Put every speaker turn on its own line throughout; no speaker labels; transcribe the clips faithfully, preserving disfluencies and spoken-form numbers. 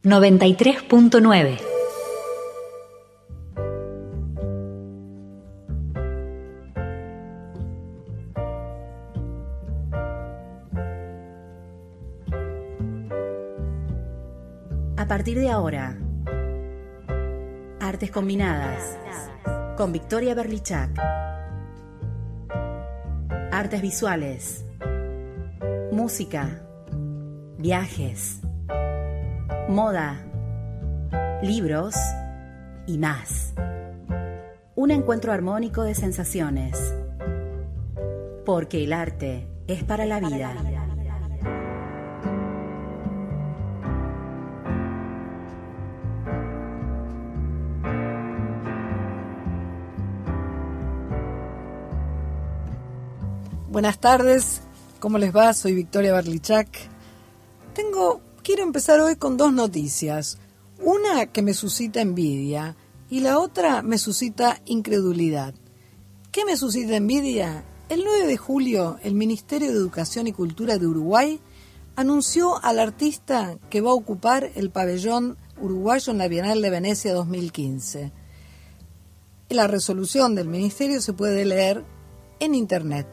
noventa y tres punto nueve.
A partir de ahora, Artes Combinadas, con Victoria Berlichak. Artes visuales, música, viajes, moda, libros y más. Un encuentro armónico de sensaciones, porque el arte es para la vida.
Buenas tardes, ¿cómo les va? Soy Victoria Berlichak. Tengo, quiero empezar hoy con dos noticias. Una que me suscita envidia y la otra me suscita incredulidad. ¿Qué me suscita envidia? El nueve de julio, el Ministerio de Educación y Cultura de Uruguay anunció al artista que va a ocupar el pabellón uruguayo en la Bienal de Venecia dos mil quince. La resolución del Ministerio se puede leer en internet.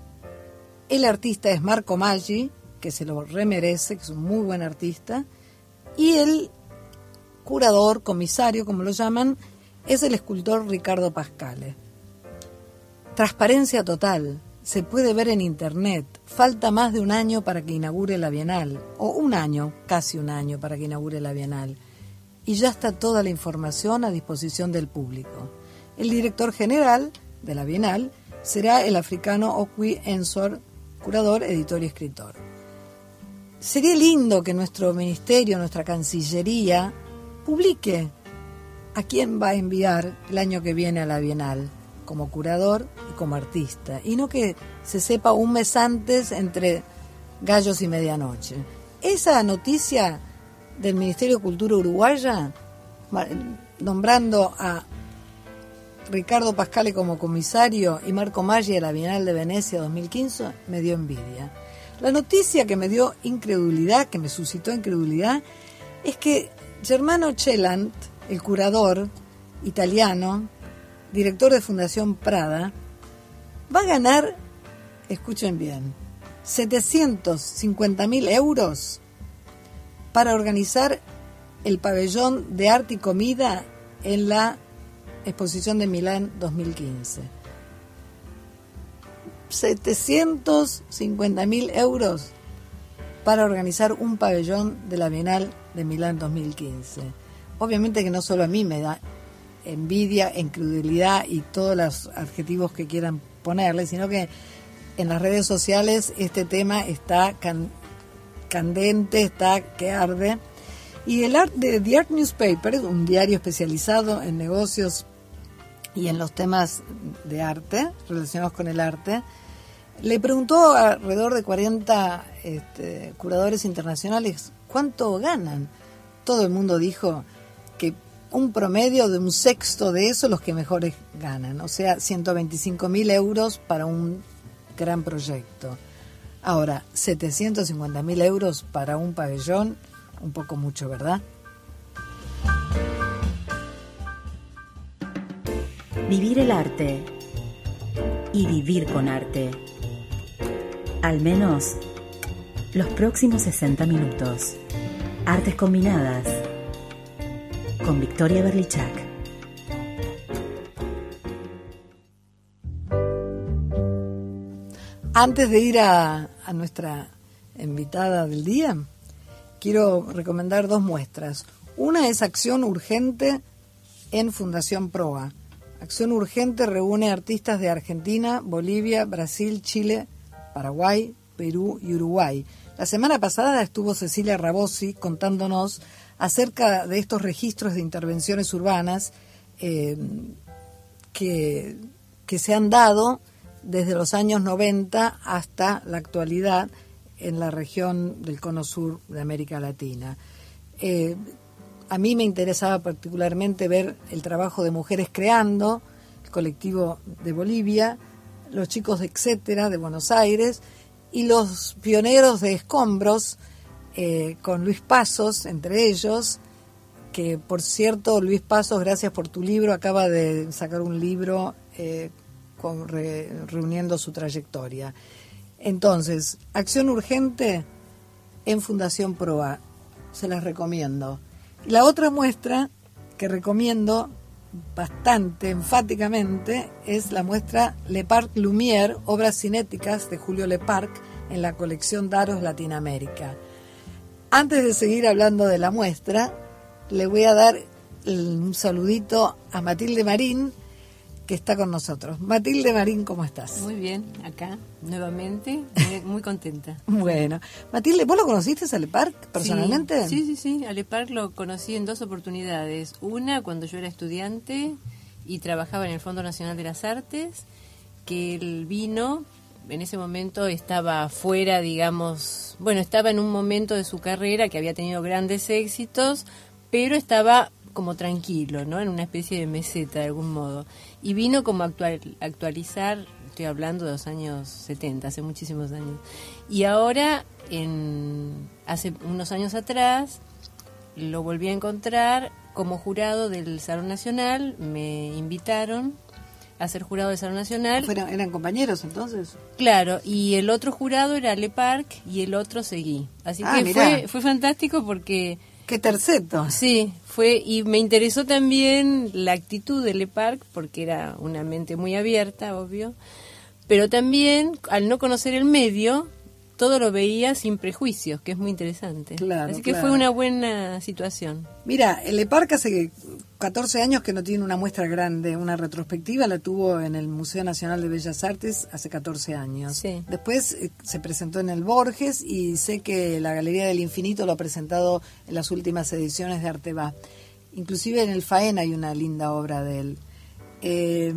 El artista es Marco Maggi, que se lo remerece, que es un muy buen artista, y el curador, comisario, como lo llaman, es el escultor Ricardo Pascale. Transparencia total, se puede ver en internet. Falta más de un año para que inaugure la Bienal, o un año, casi un año para que inaugure la Bienal, y ya está toda la información a disposición del público. El director general de la Bienal será el africano Okwi Ensor, curador, editor y escritor. Sería lindo que nuestro ministerio, nuestra Cancillería, publique a quién va a enviar el año que viene a la Bienal, como curador y como artista, y no que se sepa un mes antes entre gallos y medianoche. Esa noticia del Ministerio de Cultura Uruguaya, nombrando a Ricardo Pascale como comisario y Marco Maggi a la Bienal de Venecia dos mil quince, me dio envidia. La noticia que me dio incredulidad, que me suscitó incredulidad, es que Germano Celant, el curador italiano, director de Fundación Prada, va a ganar, escuchen bien, setecientos cincuenta mil euros para organizar el pabellón de arte y comida en la Exposición de Milán dos mil quince. setecientos cincuenta mil euros para organizar un pabellón de la Bienal de Milán dos mil quince. Obviamente que no solo a mí me da envidia, incredulidad y todos los adjetivos que quieran ponerle, sino que en las redes sociales este tema está can, candente, está que arde. Y el Art de The Art Newspaper, un diario especializado en negocios y en los temas de arte, relacionados con el arte, le preguntó a alrededor de cuarenta este, curadores internacionales cuánto ganan. Todo el mundo dijo que un promedio de un sexto de eso los que mejores ganan, o sea, ciento veinticinco mil euros para un gran proyecto. Ahora, setecientos cincuenta mil euros para un pabellón, un poco mucho, ¿verdad?
Vivir el arte y vivir con arte. Al menos los próximos sesenta minutos. Artes Combinadas con Victoria Berlichak.
Antes de ir a, a nuestra invitada del día, quiero recomendar dos muestras. Una es Acción Urgente en Fundación Proa. Acción Urgente reúne artistas de Argentina, Bolivia, Brasil, Chile, Paraguay, Perú y Uruguay. La semana pasada estuvo Cecilia Rabosi contándonos acerca de estos registros de intervenciones urbanas eh, que, que se han dado desde los años noventa hasta la actualidad en la región del Cono Sur de América Latina. Eh, a mí me interesaba particularmente ver el trabajo de Mujeres Creando, el colectivo de Bolivia, los chicos de Etcétera de Buenos Aires y los pioneros de Escombros eh, con Luis Pasos, entre ellos, que por cierto, Luis Pasos, gracias por tu libro, acaba de sacar un libro eh, con, re, reuniendo su trayectoria. Entonces, Acción Urgente en Fundación Proa, se las recomiendo. Y la otra muestra que recomiendo bastante enfáticamente es la muestra Le Parc Lumière, obras cinéticas de Julio Le Parc, en la colección Daros Latinoamérica. Antes de seguir hablando de la muestra, le voy a dar un saludito a Matilde Marín, que está con nosotros. Matilde Marín, ¿cómo estás?
Muy bien, acá, nuevamente, muy, muy contenta.
Bueno, Matilde, ¿vos lo conociste a Le Parc personalmente?
Sí, sí, sí, sí, a Le Parc lo conocí en dos oportunidades. Una, cuando yo era estudiante y trabajaba en el Fondo Nacional de las Artes, que él vino, en ese momento estaba fuera, digamos, bueno, estaba en un momento de su carrera que había tenido grandes éxitos, pero estaba como tranquilo, ¿no? En una especie de meseta de algún modo. Y vino como a actual, actualizar, estoy hablando de los años setenta, hace muchísimos años. Y ahora, en hace unos años atrás, lo volví a encontrar como jurado del Salón Nacional, me invitaron a ser jurado del Salón Nacional.
¿Fueron, ¿Eran compañeros entonces?
Claro, y el otro jurado era Le Parc y el otro seguí. Así
ah,
que fue, fue fantástico porque...
¡Qué terceto!
Sí, fue, y me interesó también la actitud de Le Parc, porque era una mente muy abierta, obvio, pero también, al no conocer el medio, todo lo veía sin prejuicios, que es muy interesante.
Claro,
Así que
claro.
fue una buena situación.
Mira, el Le Parc hace catorce años que no tiene una muestra grande, una retrospectiva, la tuvo en el Museo Nacional de Bellas Artes hace catorce años.
Sí.
Después eh, se presentó en el Borges y sé que la Galería del Infinito lo ha presentado en las últimas ediciones de Arteba. Inclusive en el Faena hay una linda obra de él. Eh,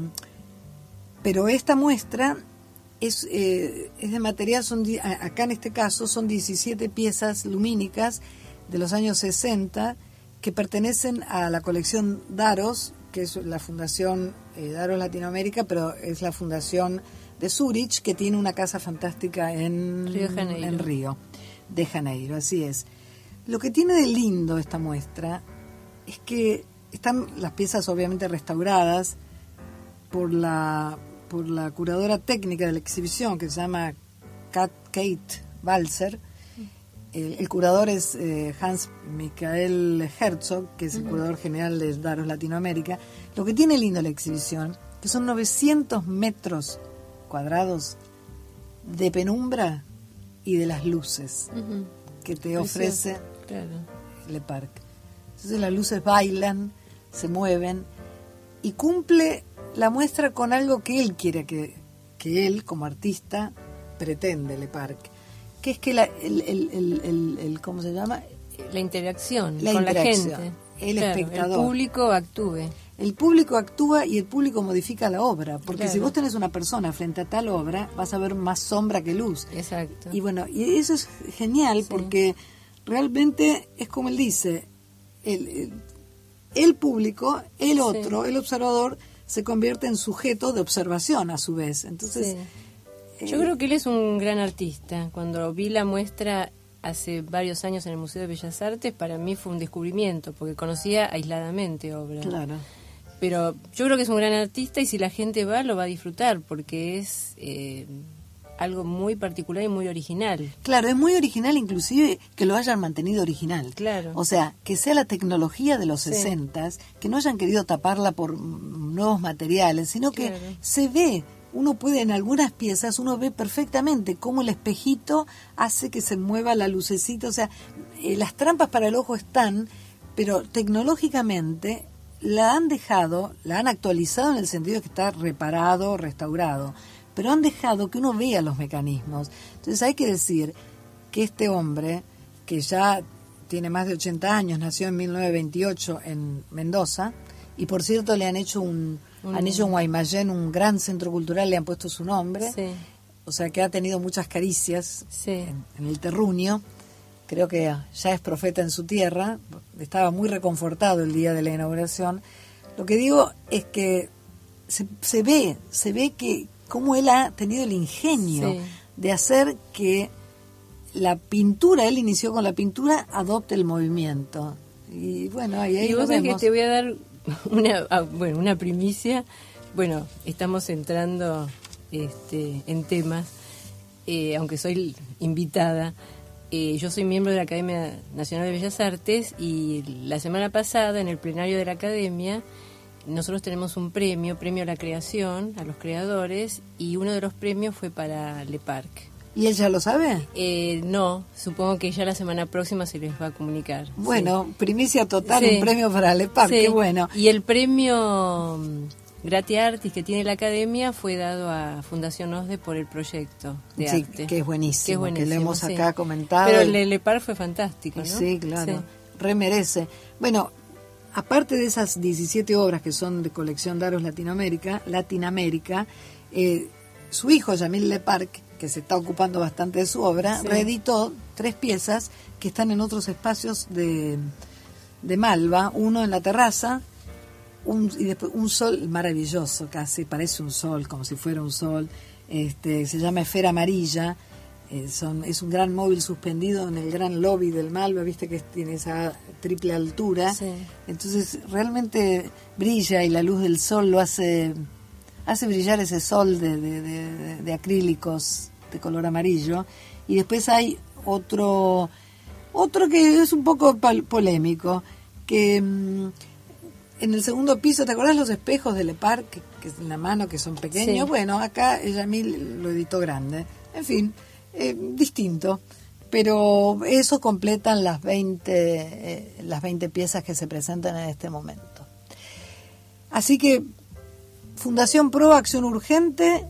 pero esta muestra es, eh, es de material, son acá en este caso son diecisiete piezas lumínicas de los años sesenta que pertenecen a la colección Daros, que es la fundación eh, Daros Latinoamérica, pero es la fundación de Zurich, que tiene una casa fantástica en
Río de Janeiro.
en Río de Janeiro, así es. Lo que tiene de lindo esta muestra es que están las piezas obviamente restauradas por la por la curadora técnica de la exhibición, que se llama Kat, Kate Balzer. El, el curador es eh, Hans Michael Herzog, que es el uh-huh. curador general de Daros Latinoamérica. Lo que tiene lindo la exhibición, que son novecientos metros cuadrados de penumbra y de las luces uh-huh. que te ofrece
claro.
Le Parc. Entonces las luces bailan, se mueven y cumple la muestra con algo que él quiere que, que él como artista pretende, Le Parc, que es que la, el, el, el, el, el ¿cómo se llama?
La interacción
la
con
interacción,
la gente.
El
claro,
espectador.
El público actúe.
El público actúa y el público modifica la obra, porque
claro.
si vos tenés una persona frente a tal obra, vas a ver más sombra que luz.
Exacto.
Y bueno, y eso es genial, sí. porque realmente es como él dice, el, el, el público, el otro, sí. el observador, se convierte en sujeto de observación a su vez. Entonces,
sí. yo eh, creo que él es un gran artista. Cuando vi la muestra hace varios años en el Museo de Bellas Artes, para mí fue un descubrimiento, porque conocía aisladamente obras.
Claro.
Pero yo creo que es un gran artista y si la gente va, lo va a disfrutar, porque es eh, algo muy particular y muy original.
Claro, es muy original, inclusive que lo hayan mantenido original.
Claro.
O sea, que sea la tecnología de los
sí.
sesentas, que no hayan querido taparla por nuevos materiales, sino que
claro.
se ve, uno puede en algunas piezas, uno ve perfectamente cómo el espejito hace que se mueva la lucecita, o sea, eh, las trampas para el ojo están, pero tecnológicamente la han dejado, la han actualizado en el sentido de que está reparado, restaurado, pero han dejado que uno vea los mecanismos. Entonces hay que decir que este hombre, que ya tiene más de ochenta años, nació en mil novecientos veintiocho en Mendoza, y por cierto le han hecho un, un han hecho en Guaymallén un gran centro cultural, le han puesto su nombre,
sí.
o sea que ha tenido muchas caricias
sí.
en, en el terruño. Creo que ya es profeta en su tierra, estaba muy reconfortado el día de la inauguración. Lo que digo es que se, se ve, se ve que cómo él ha tenido el ingenio
sí.
de hacer que la pintura, él inició con la pintura, adopta el movimiento. Y bueno, ahí, ahí
y
lo
vos sabés
vemos.
que te voy a dar una, ah, bueno, una primicia. Bueno, estamos entrando este, en temas, eh, aunque soy invitada. Eh, yo soy miembro de la Academia Nacional de Bellas Artes y la semana pasada, en el plenario de la Academia, nosotros tenemos un premio, premio a la creación, a los creadores, y uno de los premios fue para Le Parc.
¿Y él ya lo sabe?
Eh, no, supongo que ya la semana próxima se les va a comunicar.
Bueno,
sí.
primicia total,
Sí.
un premio para Le Parc,
Sí.
qué bueno.
Y el premio Gratia Artis que tiene la Academia fue dado a Fundación OSDE por el proyecto de
Sí,
arte.
que es buenísimo,
Que es buenísimo,
que lo hemos
sí.
acá comentado.
Pero el de Le Parc fue fantástico, ¿no?
Sí, claro,
Sí.
remerece. Bueno, aparte de esas diecisiete obras que son de colección Daros Latinoamérica, Latinoamérica, eh, su hijo, Yamil Le Parc, que se está ocupando bastante de su obra,
Sí.
reeditó tres piezas que están en otros espacios de, de Malva, uno en la terraza, un, y después un sol maravilloso, casi parece un sol, como si fuera un sol, este, se llama Esfera Amarilla. Eh, son, es un gran móvil suspendido en el gran lobby del Malva, viste que tiene esa triple altura,
Sí.
entonces realmente brilla y la luz del sol lo hace hace brillar ese sol de, de, de, de acrílicos de color amarillo. Y después hay otro otro que es un poco pal- polémico, que mmm, en el segundo piso, ¿te acordás los espejos de Le Parc que, que es en la mano, que son pequeños?
Sí.
Bueno, acá Yamil lo editó grande. En fin, eh, distinto. Pero eso completan las veinte, eh, las veinte piezas que se presentan en este momento. Así que Fundación Pro, Acción Urgente,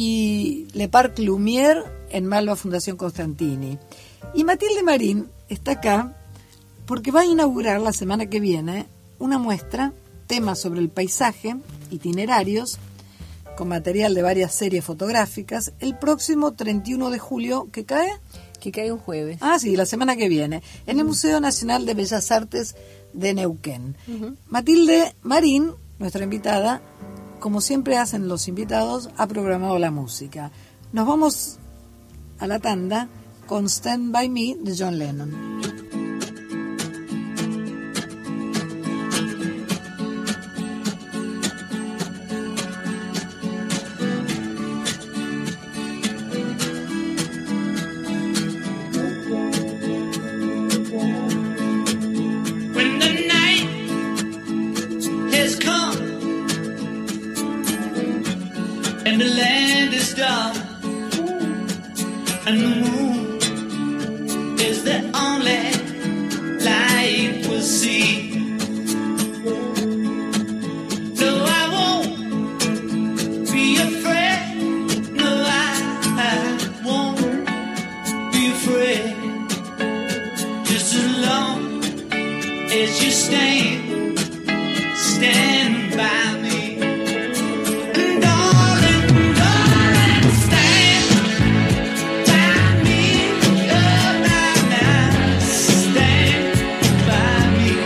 y Le Parc Lumière en Malva, Fundación Constantini. Y Matilde Marín está acá porque va a inaugurar la semana que viene una muestra, temas sobre el paisaje, itinerarios, con material de varias series fotográficas, el próximo treinta y uno de julio, ¿que cae?
Que cae un jueves.
Ah, sí, la semana que viene, en el Museo Nacional de Bellas Artes de Neuquén.
Uh-huh.
Matilde Marín, nuestra invitada, como siempre hacen los invitados, ha programado la música. Nos vamos a la tanda con Stand By Me de John Lennon.
When the night has come and the land is dark and the moon is the only light we'll see. No, I won't be afraid. No, I, I won't be afraid. Just as long as you stand, stand by me. And darling, darling, stand by me. Oh, now, now, stand by me.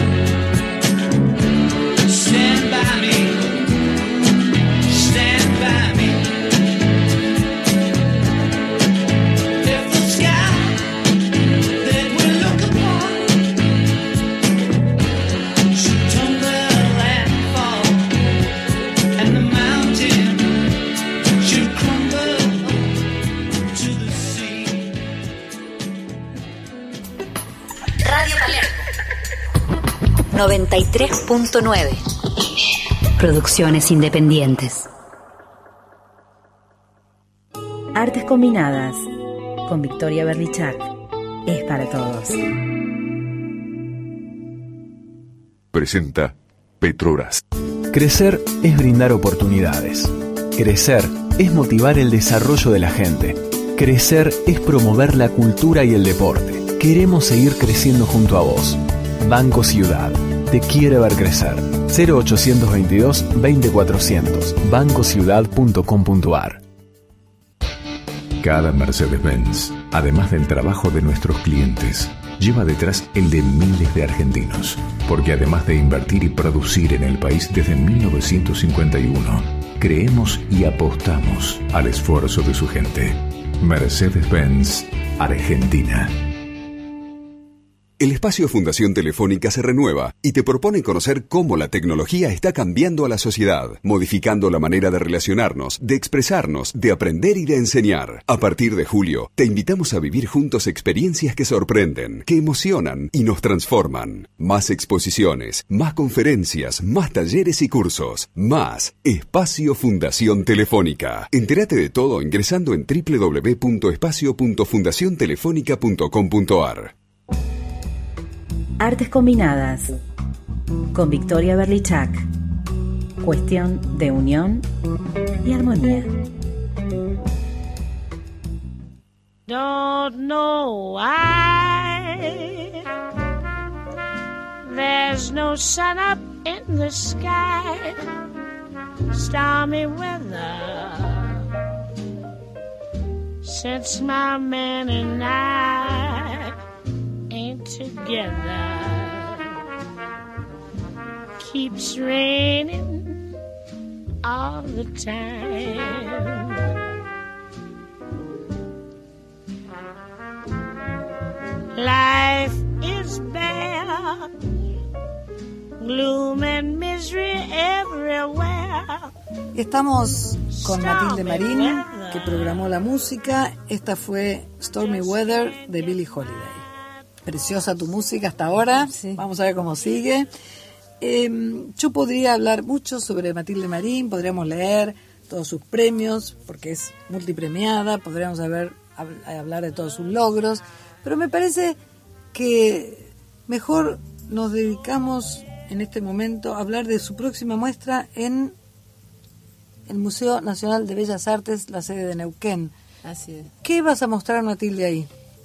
Stand by me. Stand by me. If the sky that we look upon should tumble and fall, and the mountain should crumble to the sea.
Radio Palermo noventa y tres punto nueve. Producciones independientes.
Artes Combinadas con Victoria Berlichak. Es para todos.
Presenta Petrobras.
Crecer es brindar oportunidades. Crecer es motivar el desarrollo de la gente. Crecer es promover la cultura y el deporte. Queremos seguir creciendo junto a vos. Banco Ciudad. Te quiere ver crecer. cero ochocientos veintidós veinte cuatrocientos. banco ciudad punto com punto ar.
Cada Mercedes-Benz, además del trabajo de nuestros clientes, lleva detrás el de miles de argentinos. Porque además de invertir y producir en el país desde mil novecientos cincuenta y uno, creemos y apostamos al esfuerzo de su gente. Mercedes-Benz Argentina.
El espacio Fundación Telefónica se renueva y te propone conocer cómo la tecnología está cambiando a la sociedad, modificando la manera de relacionarnos, de expresarnos, de aprender y de enseñar. A partir de julio, te invitamos a vivir juntos experiencias que sorprenden, que emocionan y nos transforman. Más exposiciones, más conferencias, más talleres y cursos. Más Espacio Fundación Telefónica. Entérate de todo ingresando en doble u doble u doble u punto espacio punto fundación telefónica punto com punto a r.
Artes Combinadas con Victoria Berlichak. Cuestión de unión y armonía.
Don't know why there's no sun up in the sky. Stormy weather since my man and I ain't together. Keeps raining all the time. Life is bare, gloom and misery everywhere.
Estamos con Matilde Marín, que programó la música. Esta fue Stormy Weather de Billie Holiday. Preciosa tu música hasta ahora.
Sí.
Vamos a ver cómo sigue. Eh, yo podría hablar mucho sobre Matilde Marín, podríamos leer todos sus premios, porque es multipremiada, podríamos haber, hab- hablar de todos sus logros, pero me parece que mejor nos dedicamos en este momento a hablar de su próxima muestra en el Museo Nacional de Bellas Artes, la sede de Neuquén.
Así es.
¿Qué vas a mostrar, Matilde, ahí?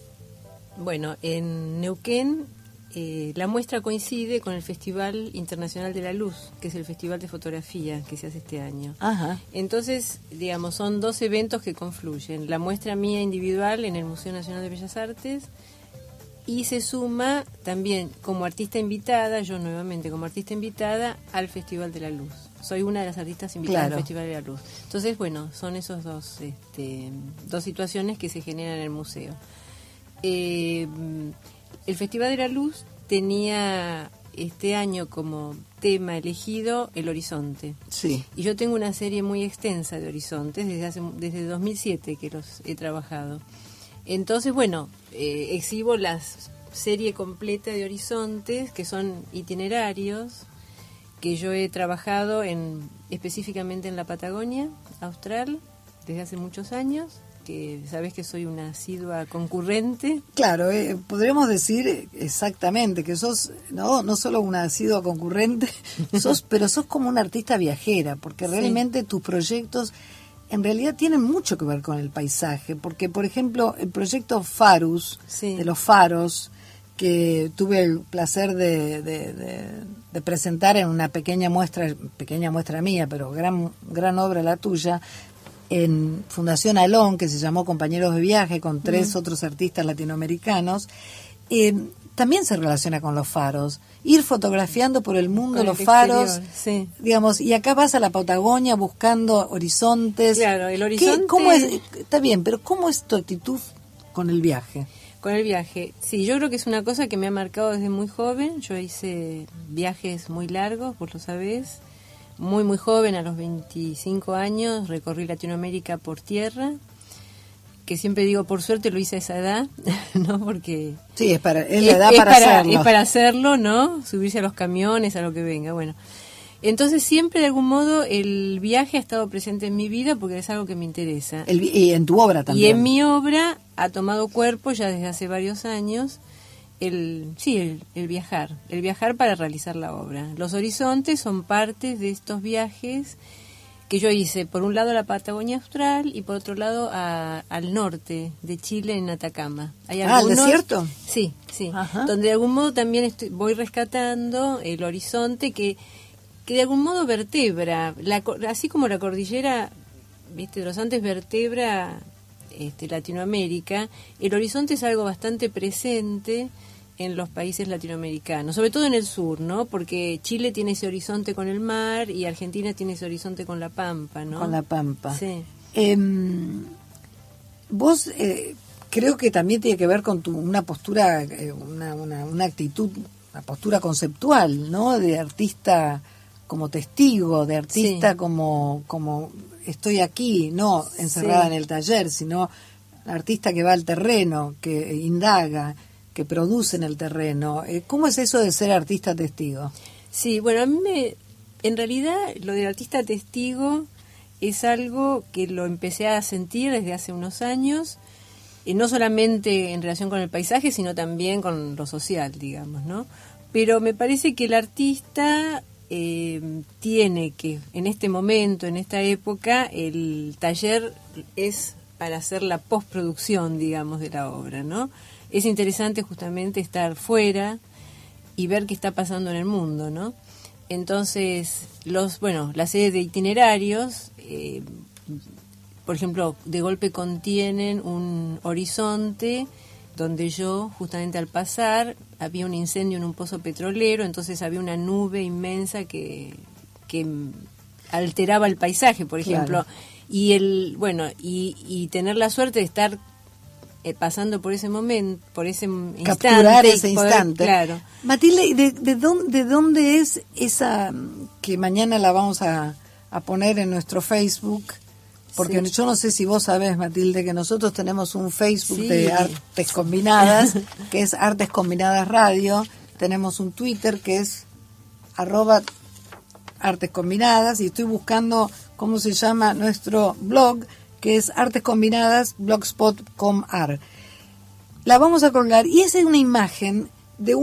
Bueno, en Neuquén eh, la muestra coincide con el Festival Internacional de la Luz, que es el festival de fotografía que se hace este año.
Ajá.
Entonces, digamos, son dos eventos que confluyen. La muestra mía individual en el Museo Nacional de Bellas Artes y se suma también como artista invitada, yo nuevamente como artista invitada, al Festival de la Luz. Soy una de las artistas invitadas
Claro.
al Festival de la Luz. Entonces, bueno, son esos dos, este, dos situaciones que se generan en el museo. Eh, el Festival de la Luz tenía este año como tema elegido el horizonte.
Sí.
Y yo tengo una serie muy extensa de horizontes desde hace desde dos mil siete que los he trabajado. Entonces, bueno, eh, exhibo la serie completa de horizontes que son itinerarios que yo he trabajado en específicamente en la Patagonia Austral desde hace muchos años, que sabes que soy una asidua concurrente.
Claro, eh, podríamos decir exactamente que sos no no solo una asidua concurrente, sos pero sos como una artista viajera, porque
Sí.
realmente tus proyectos en realidad tienen mucho que ver con el paisaje, porque por ejemplo el proyecto Farus,
Sí.
de los faros, que tuve el placer de, de, de, de presentar en una pequeña muestra, pequeña muestra mía, pero gran, gran obra la tuya, en Fundación Alón, que se llamó Compañeros de Viaje, con tres
Mm.
otros artistas latinoamericanos, eh, también se relaciona con los faros. Ir fotografiando por el mundo
Con
los
el
faros,
exterior, sí.
digamos, y acá vas a la Patagonia buscando horizontes.
Claro, el
¿Qué-
horizonte-
¿Cómo es? Está bien, pero ¿cómo es tu actitud con el viaje?
Con el viaje, sí, yo creo que es una cosa que me ha marcado desde muy joven. Yo hice viajes muy largos, vos lo sabés. Muy, muy joven, a los veinticinco años, recorrí Latinoamérica por tierra, que siempre digo, por suerte lo hice a esa edad, ¿no? Porque...
Sí, es, para, es la edad para, hacerlo.
Es para hacerlo, ¿no? Subirse a los camiones, a lo que venga, bueno. Entonces siempre de algún modo el viaje ha estado presente en mi vida porque es algo que me interesa.
El vi- y en tu obra
Y
también.
en mi obra ha tomado cuerpo ya desde hace varios años el sí el, el viajar, el viajar para realizar la obra. Los horizontes son partes de estos viajes que yo hice, por un lado a la Patagonia Austral y por otro lado a- al norte de Chile, en Atacama. Hay
Ah, ¿el
algunos-
desierto?
Sí, sí.
Ajá.
Donde de algún modo también estoy, voy rescatando el horizonte que, que de algún modo vertebra, la, co- así como la cordillera, viste, de los Andes vertebra este, Latinoamérica, el horizonte es algo bastante presente en los países latinoamericanos, sobre todo en el sur, ¿no? Porque Chile tiene ese horizonte con el mar y Argentina tiene ese horizonte con la pampa, ¿no?
Con la pampa.
Sí.
Em, vos, eh, creo que también tiene que ver con tu, una postura, eh, una, una, una actitud, una postura conceptual, ¿no? De artista como testigo, de artista
Sí.
como, como estoy aquí, no encerrada
Sí.
en el taller, sino artista que va al terreno, que indaga, que produce en el terreno. Eh, ¿Cómo es eso de ser artista testigo?
Sí, bueno, a mí me, en realidad lo del artista testigo es algo que lo empecé a sentir desde hace unos años, eh, no solamente en relación con el paisaje, sino también con lo social, digamos, ¿no? Pero me parece que el artista eh, tiene que, en este momento, en esta época, el taller es para hacer la postproducción, digamos, de la obra, ¿no? Es interesante justamente estar fuera y ver qué está pasando en el mundo, ¿no? Entonces, los, bueno, la serie de itinerarios, eh, por ejemplo, de golpe contienen un horizonte donde yo, justamente al pasar, había un incendio en un pozo petrolero, entonces había una nube inmensa que, que alteraba el paisaje, por ejemplo.
Claro.
Y el, bueno, y, y tener la suerte de estar eh, pasando por ese momento, por ese instante.
Capturar
y
ese
poder-
instante.
Claro.
Matilde, ¿de, de, dónde, ¿de dónde es esa que mañana la vamos a, a poner en nuestro Facebook? Porque
Sí.
yo no sé si vos sabés, Matilde, que nosotros tenemos un Facebook
Sí.
de Artes Combinadas, que es Artes Combinadas Radio. Tenemos un Twitter que es arroba Artes Combinadas, y estoy buscando cómo se llama nuestro blog, que es Artes Combinadas blogspot punto com ar. La vamos a colgar y esa es una imagen de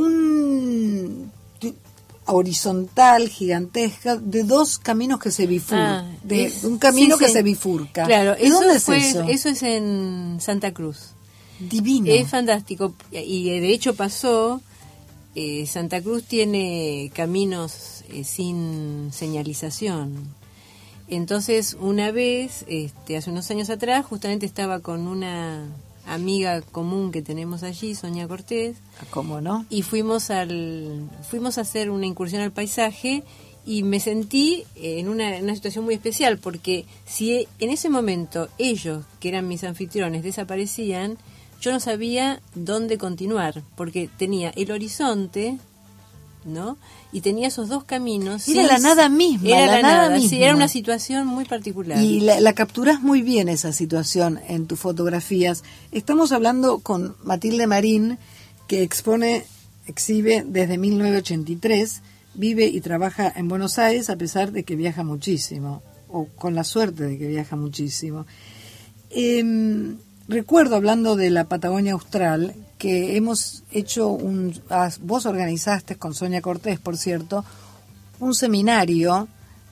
un de- horizontal gigantesca de dos caminos que se bifurcan,
Ah,
de,
es-
de un camino
sí,
que
sí.
se bifurca.
Claro,
¿De
eso
dónde es
fue-
eso?
Eso es en Santa Cruz.
Divino.
Es fantástico. Y eh, de hecho pasó, eh, Santa Cruz tiene caminos eh, sin señalización. Entonces, una vez, este, hace unos años atrás, justamente estaba con una amiga común que tenemos allí, Sonia Cortés,
¿Cómo no?
y fuimos al fuimos a hacer una incursión al paisaje y me sentí en una, en una situación muy especial, porque si en ese momento ellos, que eran mis anfitriones, desaparecían, yo no sabía dónde continuar, porque tenía el horizonte, ¿no? Y tenía esos dos caminos.
Era
sin-
la nada misma,
era
la
la
nada
nada, sí,
misma.
era una situación muy particular.
Y la, la capturás muy bien esa situación en tus fotografías. Estamos hablando con Matilde Marín, que expone, exhibe desde mil novecientos ochenta y tres, vive y trabaja en Buenos Aires a pesar de que viaja muchísimo, o con la suerte de que viaja muchísimo. Eh, recuerdo, hablando de la Patagonia Austral, que hemos hecho un, ah, vos organizaste con Sonia Cortés, por cierto, un seminario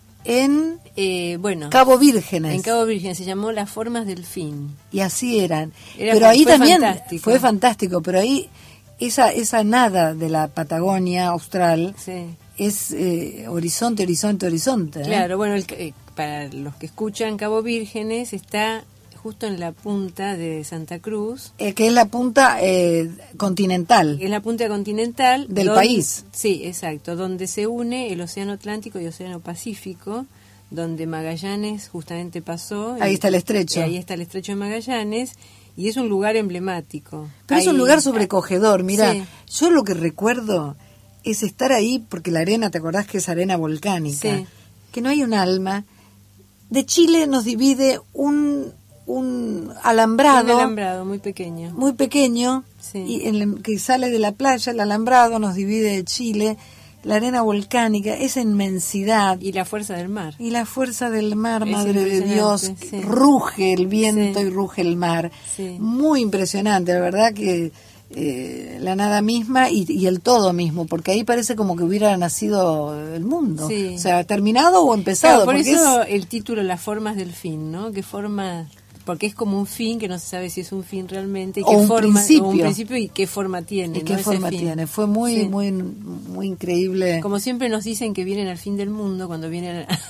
en
Eh, bueno,
Cabo Vírgenes.
en Cabo Virgen se llamó Las Formas del Fin.
Y así eran.
Era-
pero ahí
fue
también
fantástico.
fue fantástico, pero ahí esa esa nada de la Patagonia Austral
Sí.
es eh, horizonte, horizonte, horizonte. ¿eh?
Claro, bueno, el, eh, para los que escuchan, Cabo Vírgenes está justo en la punta de Santa Cruz,
Eh, que es la punta eh, continental.
es la punta continental
Del
donde-
país.
Sí, exacto, donde se une el Océano Atlántico y el Océano Pacífico, donde Magallanes justamente pasó.
Ahí
y-
está el estrecho.
y ahí está el estrecho de Magallanes, y es un lugar emblemático.
Pero es un
Ahí-
lugar sobrecogedor. Mira,
Sí.
yo lo que recuerdo es estar ahí, porque la arena, ¿te acordás que es arena volcánica?
Sí.
Que no hay un alma. De Chile nos divide un, un alambrado.
Un alambrado muy pequeño.
muy pequeño,
Sí.
y en el- que sale de la playa, el alambrado nos divide de Chile, la arena volcánica, esa inmensidad
Y la fuerza del mar.
y la fuerza del mar,
Es
Madre de Dios,
impresionante,
que
sí.
ruge el viento
Sí.
y ruge el mar.
Sí.
Muy impresionante, la verdad que eh, la nada misma y, y el todo mismo, porque ahí parece como que hubiera nacido el mundo.
Sí.
O sea, terminado o empezado.
Claro, por
porque
eso
es-
el título Las Formas del Fin, ¿no? ¿Qué forma? Porque es como un fin que no se sabe si es un fin realmente y
O
qué
un
forma,
principio.
o un principio y qué forma tiene.
¿Y
¿no?
qué
Ese
forma
fin.
tiene? Fue muy,
Sí.
muy, muy increíble.
Como siempre nos dicen que vienen al fin del mundo cuando vienen a-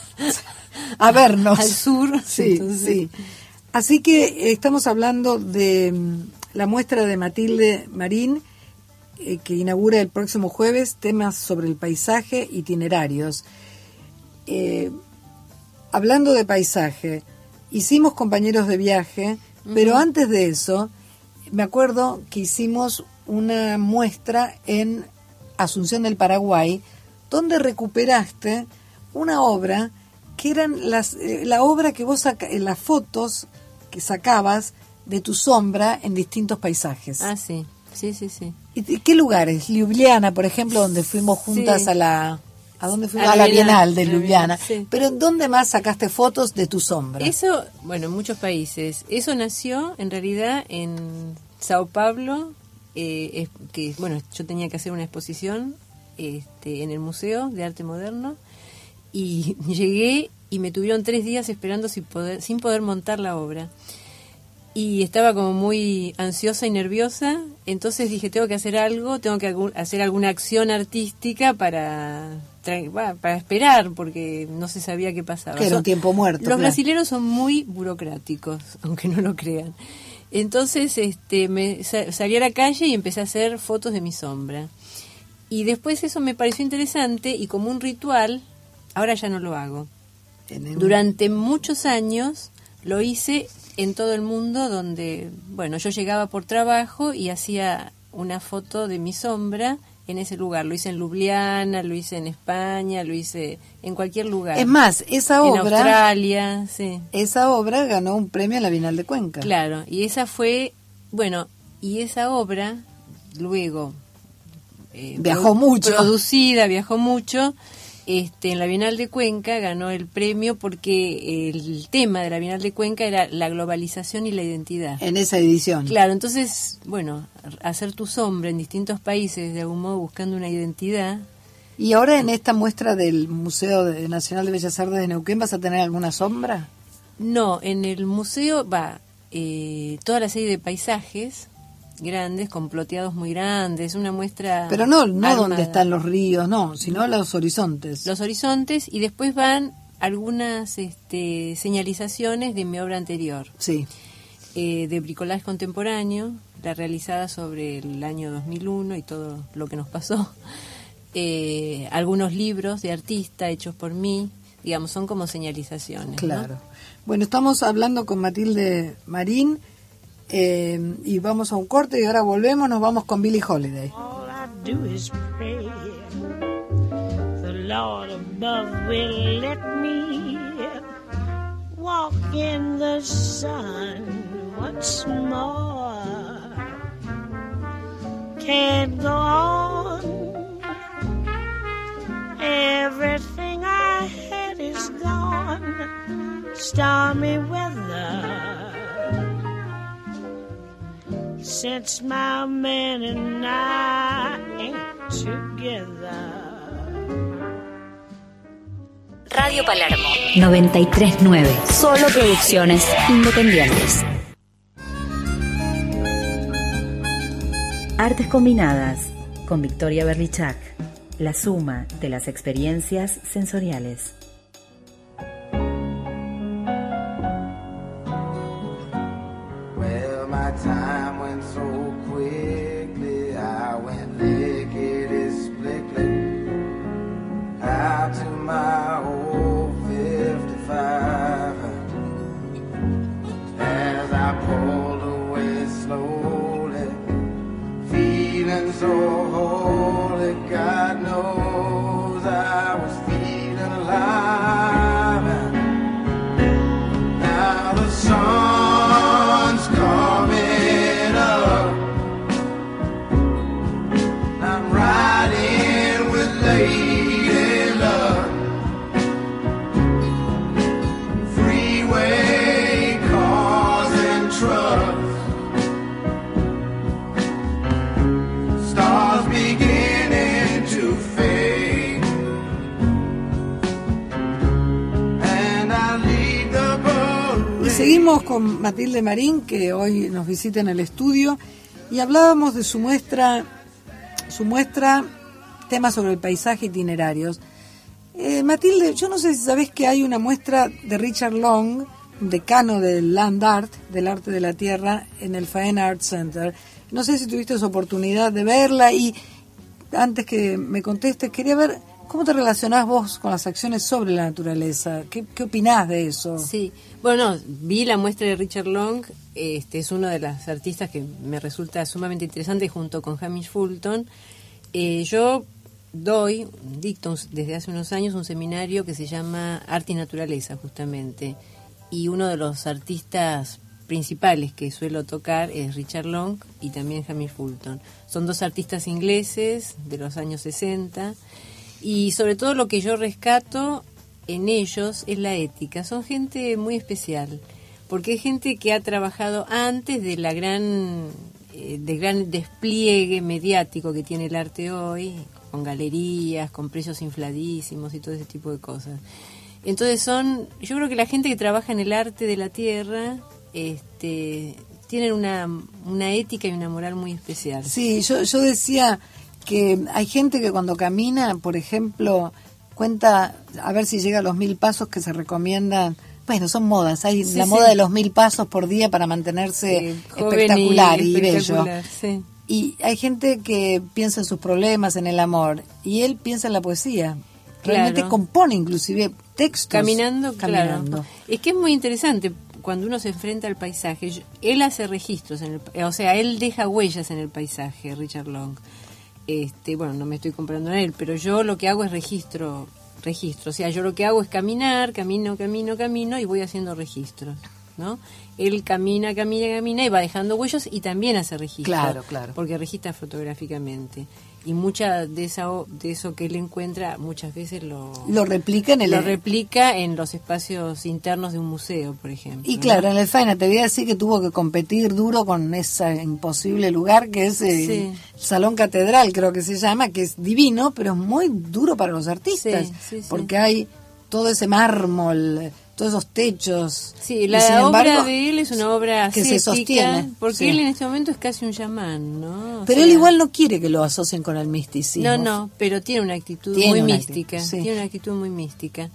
A vernos.
al sur.
Sí,
entonces-
sí. Así que eh, estamos hablando de mm, la muestra de Matilde Marín, eh, que inaugura el próximo jueves, temas sobre el paisaje, itinerarios. Eh, hablando de paisaje, hicimos compañeros de viaje, pero antes de eso, me acuerdo que hicimos una muestra en Asunción del Paraguay, donde recuperaste una obra que eran las eh, la obra que vos saca, eh, las fotos que sacabas de tu sombra en distintos paisajes.
Ah, sí, sí, sí, sí.
¿Y, y qué lugares? Ljubljana, por ejemplo, donde fuimos juntas
Sí.
a la... ¿A dónde fuimos?
A
A
la
la Bienal
Bienal,
de
a la
Ljubljana.
Bienal, sí.
Pero ¿dónde más sacaste fotos de tu sombra?
Eso, bueno, en muchos países. Eso nació, en realidad, en Sao Paulo, eh, es, que, bueno, yo tenía que hacer una exposición este, en el Museo de Arte Moderno, y llegué y me tuvieron tres días esperando sin poder, sin poder montar la obra. Y estaba como muy ansiosa y nerviosa, entonces dije, tengo que hacer algo, tengo que algún- hacer alguna acción artística para, tra- bah, para esperar, porque no se sabía qué pasaba.
Que era
Son-
un tiempo muerto.
Los
claro.
brasileños son muy burocráticos, aunque no lo crean. Entonces este, me sa- salí a la calle y empecé a hacer fotos de mi sombra. Y después eso me pareció interesante y como un ritual, ahora ya no lo hago.
Tenemos-
Durante muchos años lo hice en todo el mundo donde, bueno, yo llegaba por trabajo y hacía una foto de mi sombra en ese lugar. Lo hice en Ljubljana, lo hice en España, lo hice en cualquier lugar.
Es más, esa
en
obra,
Australia, sí.
esa obra ganó un premio en la Bienal de Cuenca.
Claro, y esa fue, bueno, y esa obra luego eh,
Viajó
produ-
mucho.
producida, viajó mucho. Este, en la Bienal de Cuenca ganó el premio porque el tema de la Bienal de Cuenca era la globalización y la identidad.
En esa edición.
Claro, entonces, bueno, hacer tu sombra en distintos países, de algún modo buscando una identidad.
Y ahora en esta muestra del Museo de- Nacional de Bellas Artes de Neuquén, ¿vas a tener alguna sombra?
No, en el museo va eh, toda la serie de paisajes grandes, con ploteados muy grandes, una muestra
Pero no, no
armada.
donde están los ríos, no, sino los horizontes.
Los horizontes, y después van algunas este, señalizaciones de mi obra anterior,
Sí.
eh, de bricolage contemporáneo, la realizada sobre el año dos mil uno y todo lo que nos pasó. Eh, algunos libros de artista hechos por mí, digamos, son como señalizaciones. ¿no?
Claro. Bueno, estamos hablando con Matilde Marín eh, y vamos a un corte y ahora volvemos, nos vamos con Billie Holiday.
All I do is pray. The Lord above will let me walk in the sun once more. Can't go on. Everything I had is gone. Stormy weather. Since my man and I ain't together.
Radio Palermo noventa y tres punto nueve. Solo producciones independientes.
Artes Combinadas con Victoria Berlichak. La suma de las experiencias sensoriales.
Well, my time went so quickly, I went lickety splickly out to my old fifty-five. As I pulled away slowly, feeling so holy, God knows I was feeling alive. Now the sun's coming up, I'm riding with Lady Luck. Freeway cars and trucks, stars beginning to fade, and I lead the
Y
parade.
seguimos con Matilde Marín, que hoy nos visita en el estudio, y hablábamos de su muestra, su muestra, temas sobre el paisaje itinerarios. Eh, Matilde, yo no sé si sabés que hay una muestra de Richard Long, decano del Land Art, del arte de la tierra, en el Fine Art Center. No sé si tuviste esa oportunidad de verla, y antes que me contestes, quería ver ¿Cómo te relacionás vos con las acciones sobre la naturaleza? ¿Qué, qué opinás de eso?
Sí, bueno, vi la muestra de Richard Long, este es uno de los artistas que me resulta sumamente interesante junto con Hamish Fulton. Eh, yo doy, dicto desde hace unos años un seminario que se llama Arte y Naturaleza, justamente, y uno de los artistas principales que suelo tocar es Richard Long y también Hamish Fulton. Son dos artistas ingleses de los años sesenta. Y sobre todo lo que yo rescato en ellos es la ética. Son gente muy especial, porque es gente que ha trabajado antes de la gran, eh, del gran despliegue mediático que tiene el arte hoy, con galerías, con precios infladísimos y todo ese tipo de cosas. Entonces son, yo creo que la gente que trabaja en el arte de la tierra, este, tienen una, una ética y una moral muy especial.
Sí, yo, yo decía que hay gente que cuando camina, por ejemplo, cuenta a ver si llega a los mil pasos que se recomiendan. Bueno, son modas, hay sí, la sí. moda de los mil pasos por día para mantenerse sí, espectacular y, y bello.
Sí.
Y hay gente que piensa en sus problemas, en el amor, y él piensa en la poesía. Realmente
claro.
compone inclusive textos.
Caminando,
caminando.
Claro. Es que es muy interesante cuando uno se enfrenta al paisaje. Yo, él hace registros, en el, o sea, él deja huellas en el paisaje, Richard Long. Este, bueno, no me estoy comparando en él, pero yo lo que hago es registro, registro, o sea, yo lo que hago es caminar, camino, camino, camino y voy haciendo registros, ¿no? Él camina, camina, camina y va dejando huellas y también hace registros.
Claro, claro.
Porque registra fotográficamente. Y mucha de esa de eso que él encuentra muchas veces lo
lo replica en el
lo replica en los espacios internos de un museo, por ejemplo.
Y claro,
¿no?
en el Fine te voy a decir que tuvo que competir duro con ese imposible lugar que es el
sí.
Salón Catedral, creo que se llama, que es divino, pero es muy duro para los artistas,
sí, sí, sí.
porque hay todo ese mármol, todos esos techos.
Sí, la
sin
obra
embargo,
de él es una obra
que
ascética,
se sostiene.
porque
sí.
él en este momento es casi un chamán, ¿no? O
pero
sea,
él igual no quiere que lo asocien con el misticismo.
No, no, pero tiene una actitud
tiene
muy
una
mística,
actitud, sí.
tiene una actitud muy mística.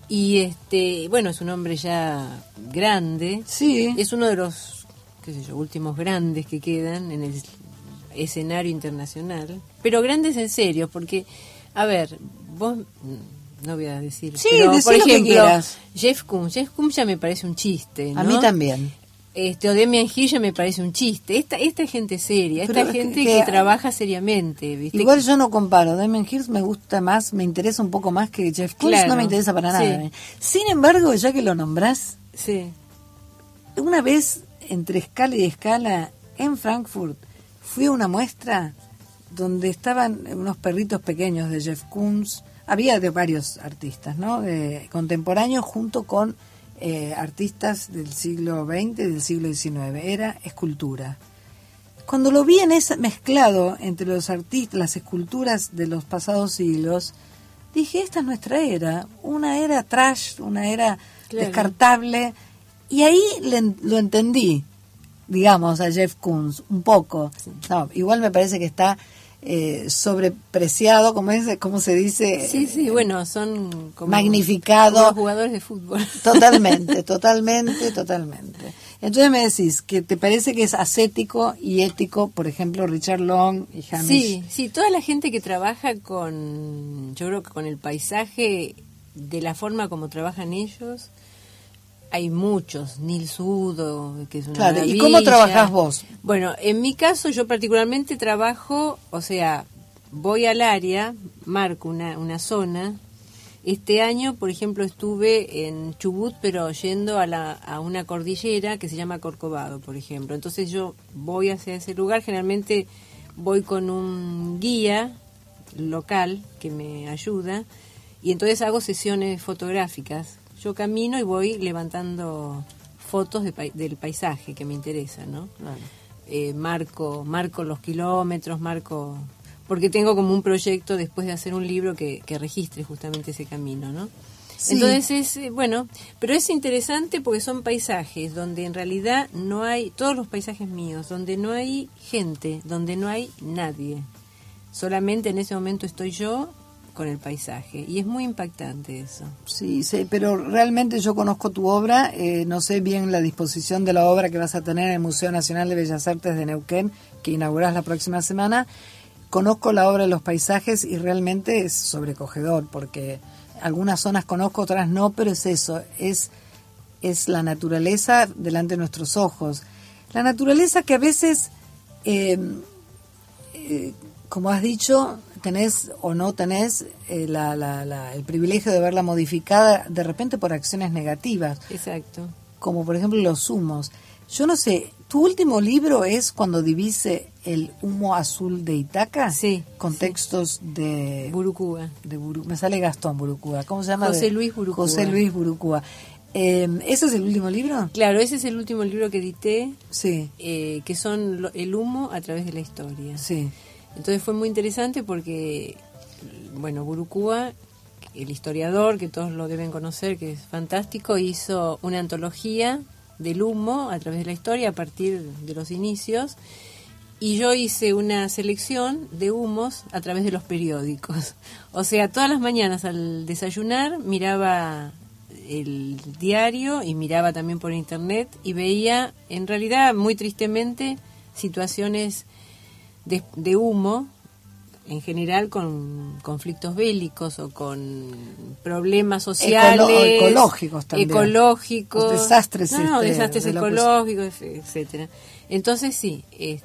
Y este, bueno, es un hombre ya grande.
Sí.
Es uno de los, qué sé yo, últimos grandes que quedan en el escenario internacional, pero grandes en serio, porque a ver, vos no voy a decir,
sí,
pero por
lo
ejemplo,
que quieras.
Jeff Koons, Jeff Koons ya me parece un chiste, ¿no?
A mí también.
Este, o Demian Hill ya me parece un chiste. Esta esta gente seria, esta
pero
gente
que,
que,
que
trabaja seriamente, ¿viste?
Igual yo no comparo, Demian Hirst me gusta más, me interesa un poco más que Jeff Koons,
claro,
no me interesa para nada.
sí.
Sin embargo, ya que lo nombrás,
Sí.
una vez entre escala y escala en Frankfurt fui a una muestra donde estaban unos perritos pequeños de Jeff Koons. Había de varios artistas, ¿no? De contemporáneos junto con eh, artistas del siglo veinte y del siglo diecinueve. Era escultura. Cuando lo vi en esa, mezclado entre los artistas, las esculturas de los pasados siglos, dije, esta es nuestra era. Una era trash, una era claro. descartable. Y ahí le, lo entendí, digamos, a Jeff Koons, un poco. Sí. No, igual me parece que está eh, sobrepreciado, como es, como se dice.
Sí, sí, bueno, son como
magnificado.
Como los jugadores de fútbol.
Totalmente, totalmente, totalmente. Entonces me decís que te parece que es ascético y ético, por ejemplo, Richard Long y Hamish.
Sí, sí, toda la gente que trabaja con, yo creo que con el paisaje, de la forma como trabajan ellos. Hay muchos, Nils Udo, que es una
claro,
maravilla.
¿Y cómo trabajás vos?
Bueno, en mi caso yo particularmente trabajo, o sea, voy al área, marco una, una zona. Este año, por ejemplo, estuve en Chubut, pero yendo a, la, a una cordillera que se llama Corcovado, por ejemplo. Entonces yo voy hacia ese lugar, generalmente voy con un guía local que me ayuda, y entonces hago sesiones fotográficas. Yo camino y voy levantando fotos de pa- del paisaje que me interesa, ¿no? Claro. Eh, marco, marco los kilómetros, marco... Porque tengo como un proyecto después de hacer un libro que, que registre justamente ese camino, ¿no? Sí. Entonces es, eh, bueno, pero es interesante porque son paisajes donde en realidad no hay, todos los paisajes míos, donde no hay gente, donde no hay nadie. Solamente en ese momento estoy yo con el paisaje, y es muy impactante eso.
Sí, sí, pero realmente yo conozco tu obra, eh, no sé bien la disposición de la obra que vas a tener en el Museo Nacional de Bellas Artes de Neuquén, que inaugurás la próxima semana, conozco la obra de los paisajes y realmente es sobrecogedor, porque algunas zonas conozco, otras no, pero es eso, es, es la naturaleza delante de nuestros ojos. La naturaleza que a veces, eh, eh, como has dicho, tenés o no tenés eh, la, la, la, el privilegio de verla modificada de repente por acciones negativas.
Exacto.
Como por ejemplo los humos. Yo no sé, ¿tu último libro es Cuando divise el humo azul de Ítaca?
Sí.
Con
sí.
textos de...
Burucúa.
De Buru, me sale Gastón Burucúa. ¿Cómo se llama?
José
de,
Luis Burucúa.
José Luis Burucúa. Eh, ¿Ese es el último libro?
Claro, ese es el último libro que edité.
Sí.
Eh, que son lo, el humo a través de la historia.
Sí.
Entonces fue muy interesante porque, bueno, Burucúa, el historiador, que todos lo deben conocer, que es fantástico, hizo una antología del humo a través de la historia a partir de los inicios, y yo hice una selección de humos a través de los periódicos. O sea, todas las mañanas al desayunar miraba el diario y miraba también por internet y veía, en realidad, muy tristemente, situaciones de, de humo, en general con conflictos bélicos o con problemas sociales,
Ecolo- ecológicos también,
ecológicos,
los desastres,
no, no,
este,
desastres
de la
ecológicos, etcétera. Entonces sí,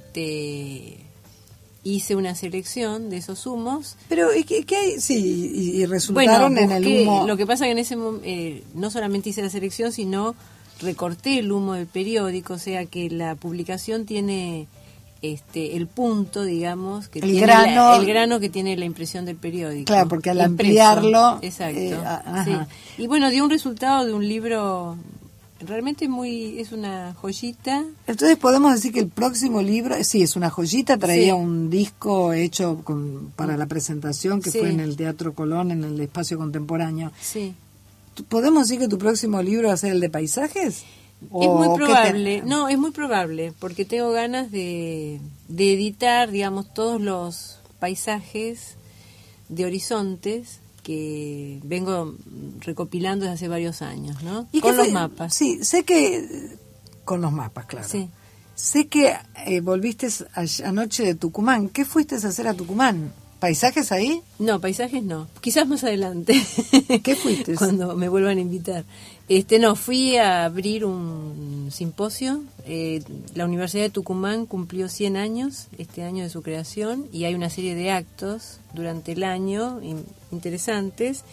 este hice una selección de esos humos.
Pero ¿y qué, qué hay? Sí, y, y resultaron
bueno,
en
busqué,
el humo.
Lo que pasa que en ese momento eh, no solamente hice la selección, sino recorté el humo del periódico, o sea que la publicación tiene este el punto, digamos, que
El
tiene
grano-
la- el grano que tiene la impresión del periódico.
Claro, porque al
impreso.
ampliarlo,
Exacto.
eh, a- ajá.
Sí. Y bueno, dio un resultado de un libro realmente muy, es una joyita.
Entonces podemos decir que el próximo libro, sí, es una joyita, traía
Sí.
un disco hecho con, para la presentación que
Sí.
fue en el Teatro Colón, en el Espacio Contemporáneo.
Sí.
¿Podemos decir que tu próximo libro va a ser el de paisajes?
Es
¿O
muy
qué te-
probable, no, es muy probable, porque tengo ganas de, de editar, digamos, todos los paisajes de horizontes que vengo recopilando desde hace varios años, ¿no?
¿Y
Con
qué
los
fue?
mapas.
Sí, sé que... Con los mapas, claro.
Sí.
Sé que eh, volviste a- anoche de Tucumán. ¿Qué fuiste a hacer a Tucumán? ¿Paisajes ahí?
No, paisajes no. Quizás más adelante.
¿Qué fuiste?
Cuando me vuelvan a invitar. Este, no, fui a abrir un simposio. Eh, la Universidad de Tucumán cumplió cien años este año de su creación y hay una serie de actos durante el año in- interesantes.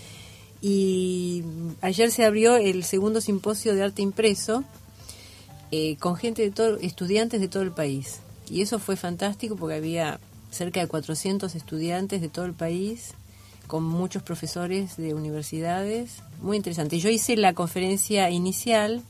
Y ayer se abrió el segundo simposio de arte impreso eh, con gente de todo, estudiantes de todo el país. Y eso fue fantástico porque había cerca de cuatrocientos estudiantes de todo el país, con muchos profesores de universidades, muy interesante. Yo hice la conferencia inicial,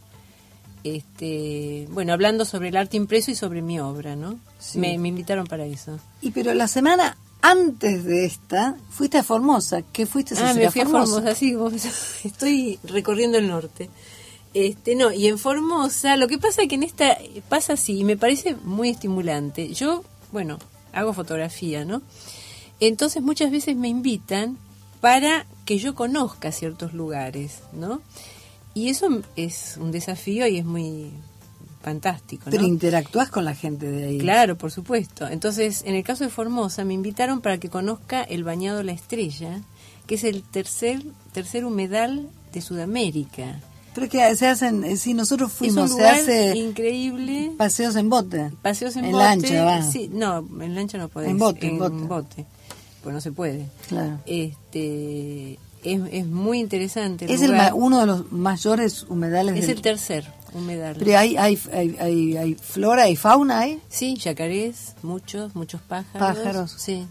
este, bueno, hablando sobre el arte impreso y sobre mi obra, ¿no?
Sí.
Me, me invitaron para eso.
Y pero la semana antes de esta, fuiste a Formosa. ¿Qué fuiste a
Ah,
hacer
me fui a Formosa, sí, como- estoy recorriendo el norte. Este, no, y en Formosa, lo que pasa es que en esta, pasa así, y me parece muy estimulante. Yo, bueno, hago fotografía, ¿no? Entonces muchas veces me invitan para que yo conozca ciertos lugares, ¿no? Y eso es un desafío y es muy fantástico, ¿no?
Pero interactúas con la gente de ahí.
Claro, por supuesto. Entonces, en el caso de Formosa, me invitaron para que conozca el Bañado La Estrella, que es el tercer tercer humedal de Sudamérica.
Pero que se hacen, eh, si nosotros fuimos,
es un
se
lugar
hace
increíble.
paseos en bote.
Paseos en,
en
bote.
lancha, va.
Sí, no, en lancha no podés.
En bote, en
en
bote.
Pues no se puede.
Claro.
Este, es, es muy interesante. El
Es el
lugar.
ma- uno de los mayores humedales
Es
del...
el tercer humedal.
Pero hay, hay, hay, hay, hay flora y fauna ahí.
Sí, yacarés, muchos, muchos pájaros.
Pájaros.
Sí.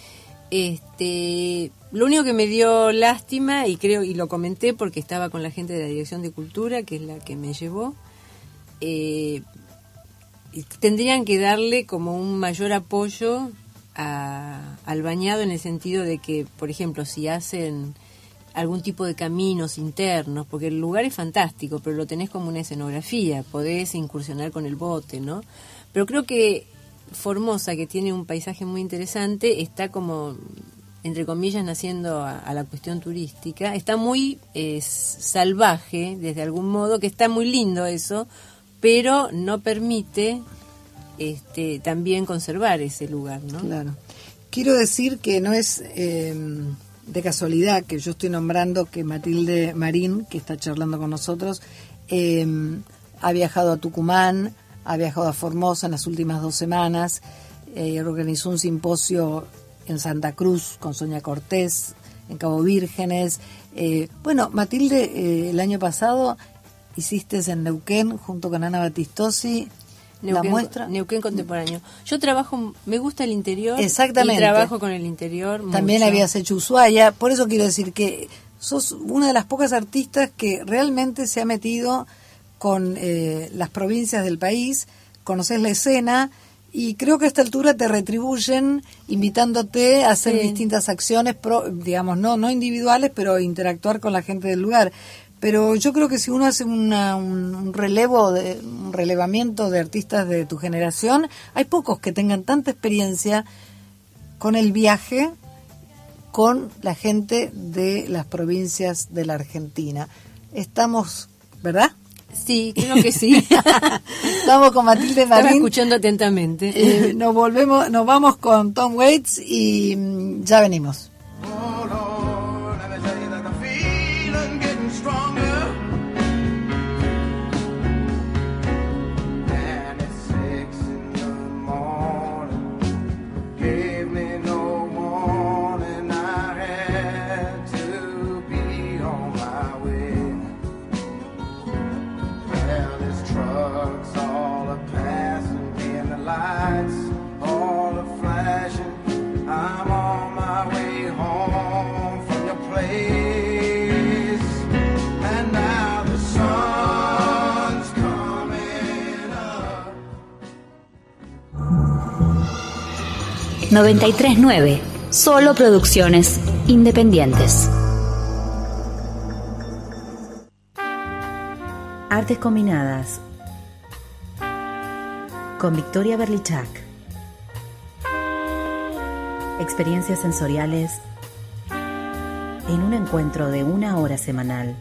Este, lo único que me dio lástima, y creo, y lo comenté porque estaba con la gente de la Dirección de Cultura, que es la que me llevó, eh, y tendrían que darle como un mayor apoyo a, al bañado, en el sentido de que, por ejemplo, si hacen algún tipo de caminos internos, porque el lugar es fantástico, pero lo tenés como una escenografía, podés incursionar con el bote, ¿no? Pero creo que Formosa, que tiene un paisaje muy interesante, está como, entre comillas, naciendo a, a la cuestión turística, está muy eh, salvaje, desde algún modo, que está muy lindo eso, pero no permite este, también conservar ese lugar, ¿no?
Claro. quiero decir que no es eh, de casualidad que yo estoy nombrando que Matilde Marín, que está charlando con nosotros, eh, ha viajado a Tucumán, ha viajado a Formosa en las últimas dos semanas, eh, organizó un simposio en Santa Cruz con Sonia Cortés, en Cabo Vírgenes. Eh, bueno, Matilde, eh, el año pasado hiciste en Neuquén, junto con Ana Batistosi,
Neuquén,
la muestra.
Neuquén Contemporáneo. Yo trabajo, me gusta el interior.
Exactamente.
Y trabajo con el interior
También
mucho.
habías hecho Ushuaia, por eso quiero decir que sos una de las pocas artistas que realmente se ha metido con eh, las provincias del país, conoces la escena y creo que a esta altura te retribuyen invitándote a hacer sí. distintas acciones, pro, digamos, no no individuales, pero interactuar con la gente del lugar. Pero yo creo que si uno hace una, un, un relevo, de, un relevamiento de artistas de tu generación, hay pocos que tengan tanta experiencia con el viaje, con la gente de las provincias de la Argentina. Estamos, ¿verdad?
Sí, creo que sí.
Estamos con Matilde Marín.
Estaba escuchando atentamente.
Eh, nos volvemos, nos vamos con Tom Waits y mm, ya venimos.
Oh Lord, let me tell you that the feeling getting stronger. And it's six in the morning. Gave me no warning. I had to be on my way. Well, there's trucks all a passing, and the lights all a flashing. I'm on my way home from your place, and now the sun's coming up.
noventa y tres punto nueve. Solo producciones independientes.
Artes combinadas con Victoria Berlichak. Experiencias sensoriales en un encuentro de una hora semanal.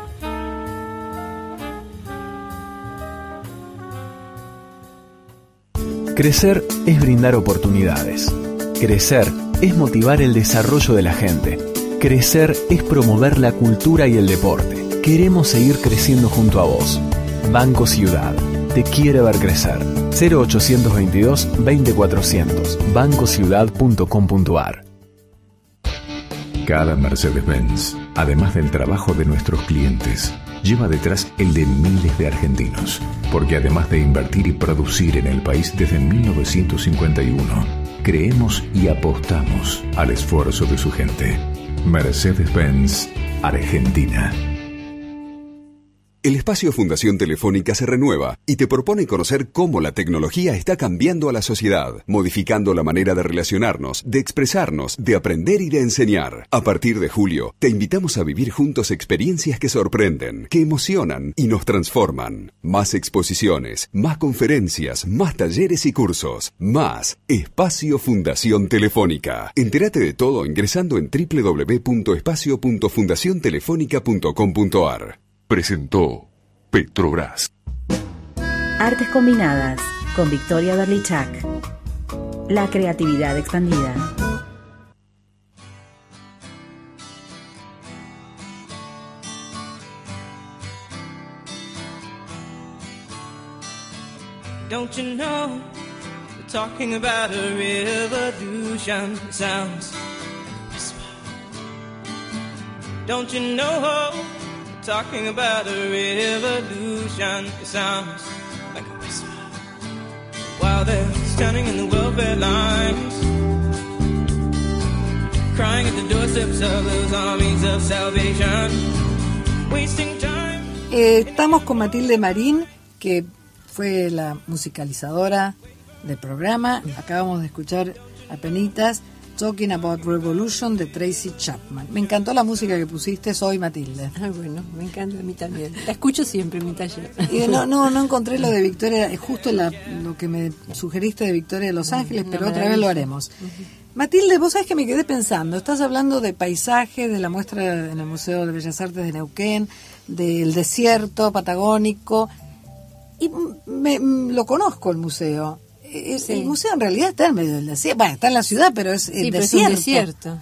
Crecer es brindar oportunidades. Crecer es motivar el desarrollo de la gente. Crecer es promover la cultura y el deporte. Queremos seguir creciendo junto a vos. Banco Ciudad. Te quiere ver crecer. cero ochocientos veintidós veinte cuatrocientos. banco ciudad punto com punto a r.
Cada Mercedes-Benz, además del trabajo de nuestros clientes, lleva detrás el de miles de argentinos. Porque además de invertir y producir en el país desde mil novecientos cincuenta y uno, creemos y apostamos al esfuerzo de su gente. Mercedes-Benz, Argentina.
El espacio Fundación Telefónica se renueva y te propone conocer cómo la tecnología está cambiando a la sociedad, modificando la manera de relacionarnos, de expresarnos, de aprender y de enseñar. A partir de julio, te invitamos a vivir juntos experiencias que sorprenden, que emocionan y nos transforman. Más exposiciones, más conferencias, más talleres y cursos. Más Espacio Fundación Telefónica. Entérate de todo ingresando en doble u doble u doble u punto espacio punto fundación telefónica punto com punto a r.
Presentó Petrobras.
Artes combinadas con Victoria Berlichak. La creatividad expandida.
Don't you know, we're talking about a revolution. Sounds whisper. Don't you know, talking about a revolution. It sounds like a whisper. While they're standing in the welfare lines, crying at the doorsteps of those armies of salvation, wasting time.
Eh, estamos con Matilde Marín, que fue la musicalizadora del programa. Acabamos de escuchar apenitas Talking About Revolution de Tracy Chapman. Me encantó la música que pusiste hoy, Matilde.
Ah, bueno, me encanta a mí también. La escucho siempre en mi taller.
Y no, no, no encontré lo de Victoria, es justo la, lo que me sugeriste de Victoria de Los Ángeles, no, pero otra vez lo haremos. Uh-huh. Matilde, vos sabés que me quedé pensando, estás hablando de paisajes, de la muestra en el Museo de Bellas Artes de Neuquén, del desierto patagónico, y me, lo conozco el museo. eh,
Sí.
el museo en realidad está en medio del desierto. Bueno, está en la ciudad, pero es el
Sí, pero es
desierto.
un desierto.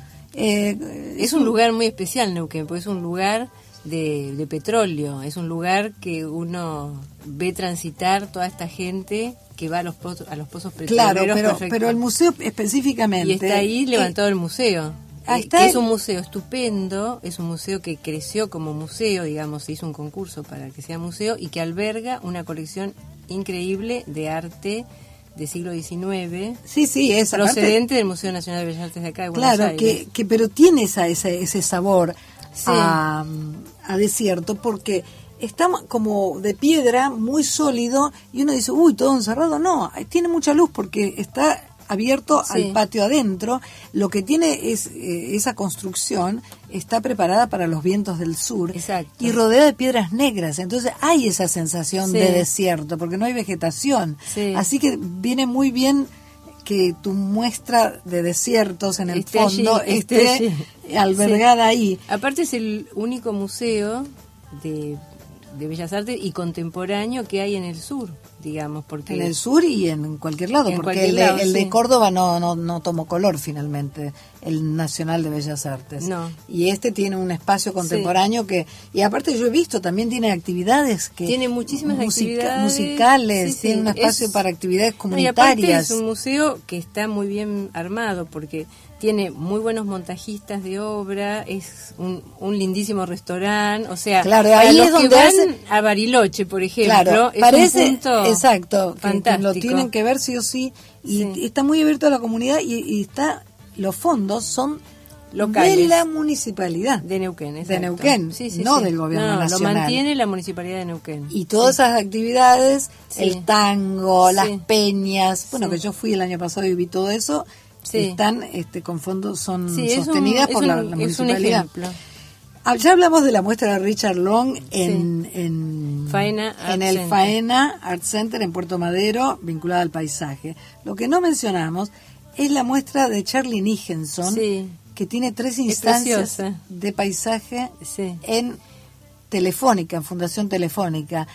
Eh,
Es un lugar muy especial, Neuquén, porque es un lugar de, de petróleo. Es un lugar que uno ve transitar toda esta gente que va a los pozos, a los pozos
Claro,
petroleros.
pero,
perfecto.
pero el museo específicamente...
Y está ahí levantado
eh,
el museo.
ahí
eh,
está
que
el-
es un museo estupendo, es un museo que creció como museo, digamos, se hizo un concurso para que sea museo y que alberga una colección increíble de arte de siglo diecinueve,
Sí, sí, esa parte-
procedente del Museo Nacional de Bellas Artes de acá de Buenos
Claro,
Aires.
que, que pero tiene esa, ese, ese sabor
Sí.
a, a desierto, porque está como de piedra, muy sólido, y uno dice, uy, todo encerrado. No, tiene mucha luz porque está abierto
Sí.
al patio adentro. Lo que tiene es eh, esa construcción está preparada para los vientos del sur.
Exacto.
Y rodeada de piedras negras. Entonces hay esa sensación
Sí.
de desierto, porque no hay vegetación.
Sí.
Así que viene muy bien que tu muestra de desiertos en el
Esté allí,
fondo
esté
esté
allí.
albergada
Sí.
ahí.
Aparte es el único museo de, de Bellas Artes y contemporáneo que hay en el sur, digamos, porque
En el sur y en cualquier lado,
En
porque
cualquier
el, de,
lado,
el de
sí.
Córdoba no, no, no tomó color finalmente, el Nacional de Bellas Artes.
No.
Y este tiene un espacio contemporáneo que, y aparte yo he visto, también tiene actividades que...
tiene muchísimas
musica-
actividades
musicales,
Sí, sí,
tiene un espacio
es-
para actividades
No, y aparte
comunitarias.
es un museo que está muy bien armado porque tiene muy buenos montajistas de obra, es un, un lindísimo restaurante, o sea,
Claro,
para
ahí
los
es
que
donde
van
hace-
a Bariloche, por ejemplo,
Claro,
es
parece,
un punto
exacto, que- que
fantástico.
lo tienen que ver sí o sí, y
Sí.
está muy abierto a la comunidad y, y está, los fondos son
Locales.
de la municipalidad.
de Neuquén,
de
exacto.
Neuquén,
Sí, sí,
no
sí.
del gobierno
No,
nacional.
Lo mantiene la municipalidad de Neuquén.
Y todas esas actividades,
Sí.
el tango,
Sí.
las peñas, bueno,
Sí.
que yo fui el año pasado y vi todo eso,
Sí.
están este, con fondos, son
Sí, es un-
sostenidas
es
por
un-
la, la
es un
municipalidad.
ejemplo.
Ah, ya hablamos de la muestra de Richard Long en, en,
Faena Art
en el
Center.
Faena Art Center en Puerto Madero, vinculada al paisaje. Lo que no mencionamos es la muestra de Charlie Nichenson,
Sí.
que tiene tres
Es
instancias
preciosa.
de paisaje
Sí.
en Telefónica, en Fundación Telefónica.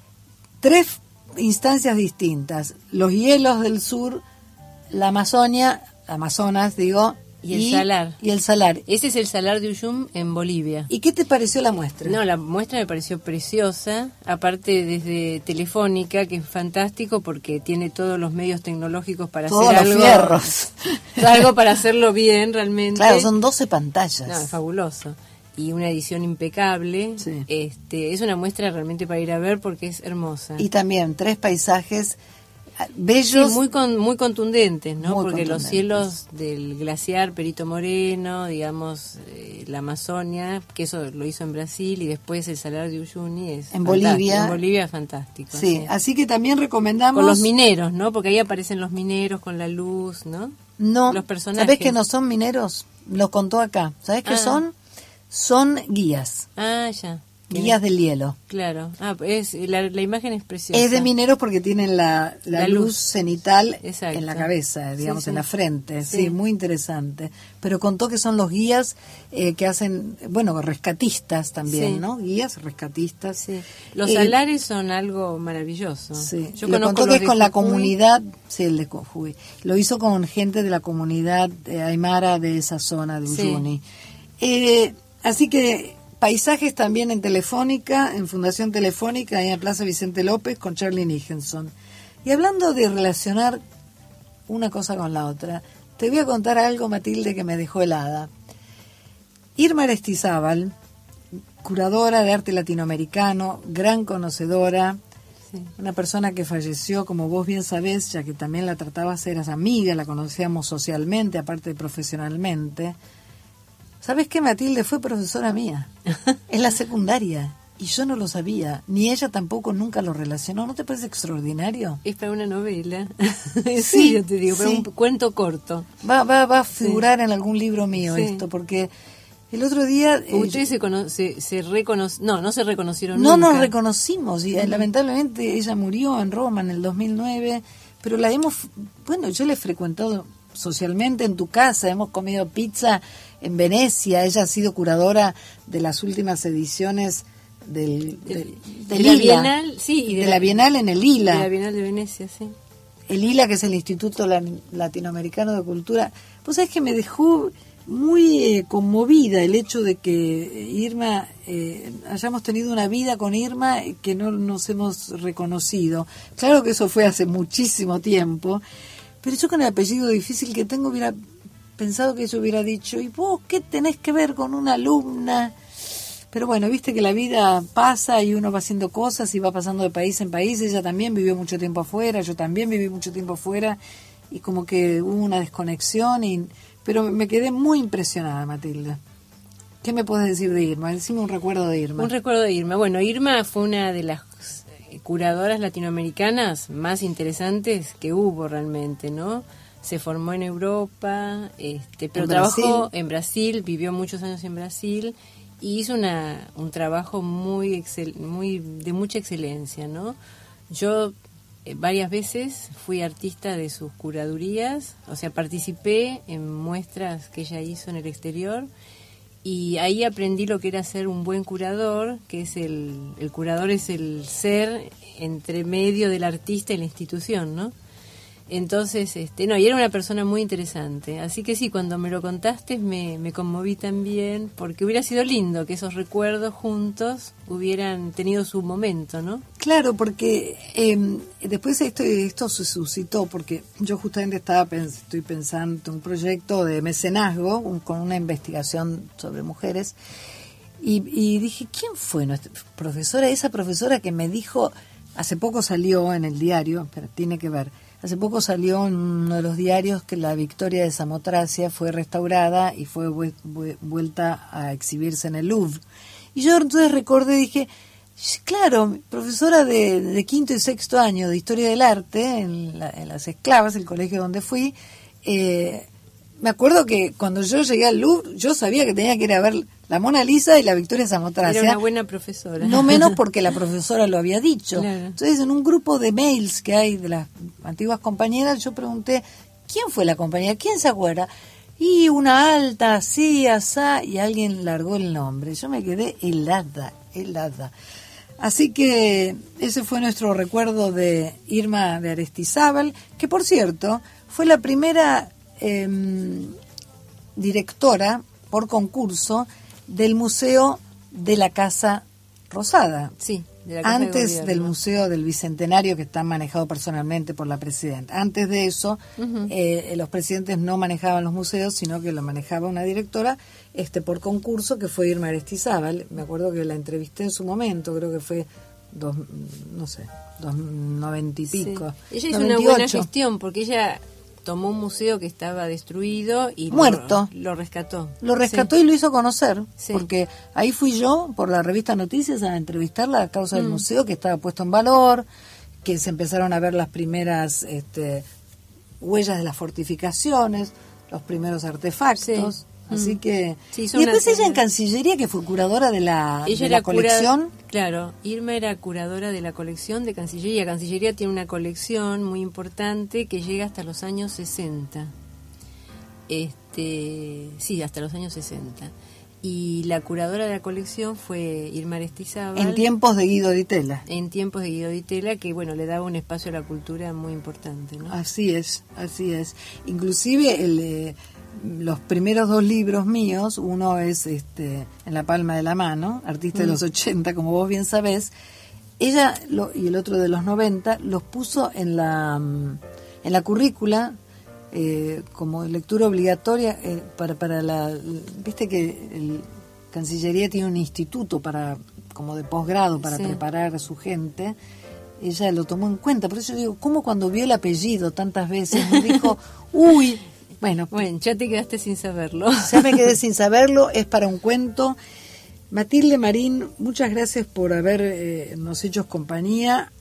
Tres instancias distintas: los hielos del sur, la Amazonia, Amazonas, digo,
Y el salar.
Y el salar.
Ese es el Salar de Uyum en Bolivia.
¿Y qué te pareció la muestra?
No, la muestra me pareció preciosa, aparte desde Telefónica, que es fantástico porque tiene todos los medios tecnológicos para
Todos
hacer
los
algo,
fierros.
algo para hacerlo bien realmente.
Claro, son doce pantallas.
No, es fabuloso. Y una edición impecable.
Sí.
Este, es una muestra realmente para ir a ver porque es hermosa.
Y también tres paisajes ah,
Sí,
bellos.
muy con, muy contundentes, ¿no?
Muy
Porque los
contundentes.
cielos del glaciar Perito Moreno, digamos, eh, la Amazonia, que eso lo hizo en Brasil, y después el Salar de Uyuni es
En
fantástico.
Bolivia.
En Bolivia es fantástico.
Sí,
sí.
así que también recomendamos...
Con los mineros, ¿no? Porque ahí aparecen los mineros con la luz, ¿no?
No,
Los personajes.
¿sabés que no son mineros? Los contó acá. ¿Sabés qué
Ah.
son? Son guías,
Ah, ya.
guías del hielo.
Claro. Ah, es, la, la imagen es preciosa.
Es de mineros porque tienen la, la
La
luz,
luz.
cenital
Exacto.
en la cabeza, digamos,
Sí, sí.
en la frente. Sí.
Sí.
Muy interesante. Pero contó que son los guías eh, que hacen, bueno, rescatistas también,
Sí.
¿no? Guías, rescatistas.
Sí. Los
Eh,
salares son algo maravilloso.
Sí.
Yo
Le
conozco
contó
los
que es
de
con la
Jujuy.
comunidad, sí, el de Jujuy. Lo hizo con gente de la comunidad eh, aymara de esa zona de
Sí.
Uyuni. Eh, así que paisajes también en Telefónica, en Fundación Telefónica, ahí en Plaza Vicente López, con Charlie Nichenson. Y hablando de relacionar una cosa con la otra, te voy a contar algo, Matilde, que me dejó helada. Irma Aristizábal, curadora de arte latinoamericano, gran conocedora,
Sí.
una persona que falleció, como vos bien sabés, ya que también la tratabas, eras amiga, la conocíamos socialmente, aparte de profesionalmente. ¿Sabés qué, Matilde? Fue profesora mía en la secundaria y yo no lo sabía, ni ella tampoco nunca lo relacionó. ¿No te parece extraordinario?
Es para una novela.
Sí,
sí, yo te digo, para
sí.
un cuento corto.
Va, va, va a figurar en algún libro mío
Sí.
esto, porque el otro día... eh,
Ustedes se, cono se, se recono- no, no se reconocieron
No
nunca.
nos reconocimos y eh,
Ujú.
lamentablemente ella murió en Roma en el dos mil nueve, pero la hemos, bueno, yo la he frecuentado socialmente en tu casa, hemos comido pizza en Venecia, ella ha sido curadora de las últimas ediciones del, del,
De
del
la
Lila,
Bienal, sí, y
de, la Bienal en el Lila.
De la Bienal de Venecia, sí.
el I L A, que es el Instituto Latinoamericano de Cultura. Pues es que me dejó muy eh, conmovida el hecho de que Irma, eh, hayamos tenido una vida con Irma que no nos hemos reconocido. Claro que eso fue hace muchísimo tiempo, pero yo con el apellido difícil que tengo hubiera pensado que ella hubiera dicho, ¿y vos qué tenés que ver con una alumna? Pero bueno, viste que la vida pasa y uno va haciendo cosas y va pasando de país en país. Ella también vivió mucho tiempo afuera, yo también viví mucho tiempo afuera, y como que hubo una desconexión, y pero me quedé muy impresionada, Matilde. ¿Qué me puedes decir de Irma? Decime un recuerdo de Irma.
Un recuerdo de Irma. Bueno, Irma fue una de las curadoras latinoamericanas más interesantes que hubo realmente, ¿no? Se formó en Europa, este, pero
¿En
trabajó
Brasil?
en Brasil, vivió muchos años en Brasil y hizo una, un trabajo muy, excel, muy de mucha excelencia, ¿no? Yo eh, varias veces fui artista de sus curadurías, o sea, participé en muestras que ella hizo en el exterior, y ahí aprendí lo que era ser un buen curador, que es el, el curador es el ser entre medio del artista y la institución, ¿no? Entonces, este, no, y era una persona muy interesante. Así que sí, cuando me lo contaste me, me conmoví también, porque hubiera sido lindo que esos recuerdos juntos hubieran tenido su momento, ¿no?
Claro, porque eh, después esto, esto se suscitó, porque yo justamente estaba pens- estoy pensando en un proyecto de mecenazgo, un, con una investigación sobre mujeres, y, y dije, ¿quién fue nuestra profesora? Esa profesora que me dijo, hace poco salió en el diario, pero tiene que ver, hace poco salió en uno de los diarios que la Victoria de Samotracia fue restaurada y fue vu- vu- vuelta a exhibirse en el Louvre. Y yo entonces recordé, dije, claro, profesora de, de quinto y sexto año de Historia del Arte en, la, en Las Esclavas, el colegio donde fui, eh, me acuerdo que cuando yo llegué al Louvre, yo sabía que tenía que ir a ver la Mona Lisa y la Victoria de Samotracia.
Era una buena profesora.
No menos porque la profesora lo había dicho.
Claro.
Entonces, en un grupo de mails que hay de las antiguas compañeras, yo pregunté, ¿quién fue la compañera? ¿Quién se acuerda? Y una alta, así, asá, y alguien largó el nombre. Yo me quedé helada, helada. Así que ese fue nuestro recuerdo de Irma de Aristizábal, que por cierto, fue la primera eh, directora por concurso del Museo de la Casa Rosada.
Sí, de la Casa de
Antes
Gobierno.
del Museo del Bicentenario, que está manejado personalmente por la presidenta. Antes de eso,
Uh-huh.
eh, los presidentes no manejaban los museos, sino que lo manejaba una directora este por concurso, que fue Irma Aristizábal. Me acuerdo que la entrevisté en su momento, creo que fue dos, no sé, dos noventa y pico.
Sí. Ella hizo
noventa y
una buena
ocho.
gestión, porque ella tomó un museo que estaba destruido y
Muerto.
Lo, lo rescató.
Lo rescató
Sí.
y lo hizo conocer,
Sí.
porque ahí fui yo por la revista Noticias a entrevistarla a causa del
Mm.
museo, que estaba puesto en valor, que se empezaron a ver las primeras este, huellas de las fortificaciones, los primeros artefactos.
Sí.
Así
Mm.
que...
Sí,
y
hizo una
después ella en
tarea.
Cancillería, que fue curadora de la,
Ella
de
era
la colección.
cura- claro, Irma era curadora de la colección de Cancillería. Cancillería tiene una colección muy importante que llega hasta los años sesenta. Este, sí, hasta los años sesenta. Y la curadora de la colección fue Irma Aristizábal.
En tiempos de Guido Di Tella.
En tiempos de Guido Di Tella, que bueno, le daba un espacio a la cultura muy importante, ¿no?
Así es, así es. Inclusive el, eh, los primeros dos libros míos, uno es este En la palma de la mano, artista de
Mm.
los ochenta, como vos bien sabés, ella lo, y el otro de los noventa, los puso en la, mm, en la currícula eh, como lectura obligatoria eh, para, para la... Viste que el Cancillería tiene un instituto para como de posgrado para
Sí.
preparar a su gente. Ella lo tomó en cuenta, por eso digo, ¿cómo cuando vio el apellido tantas veces me dijo, uy, bueno,
Bueno, ya te quedaste sin saberlo.
ya me quedé sin saberlo, es para un cuento. Matilde Marín, muchas gracias por habernos hecho compañía.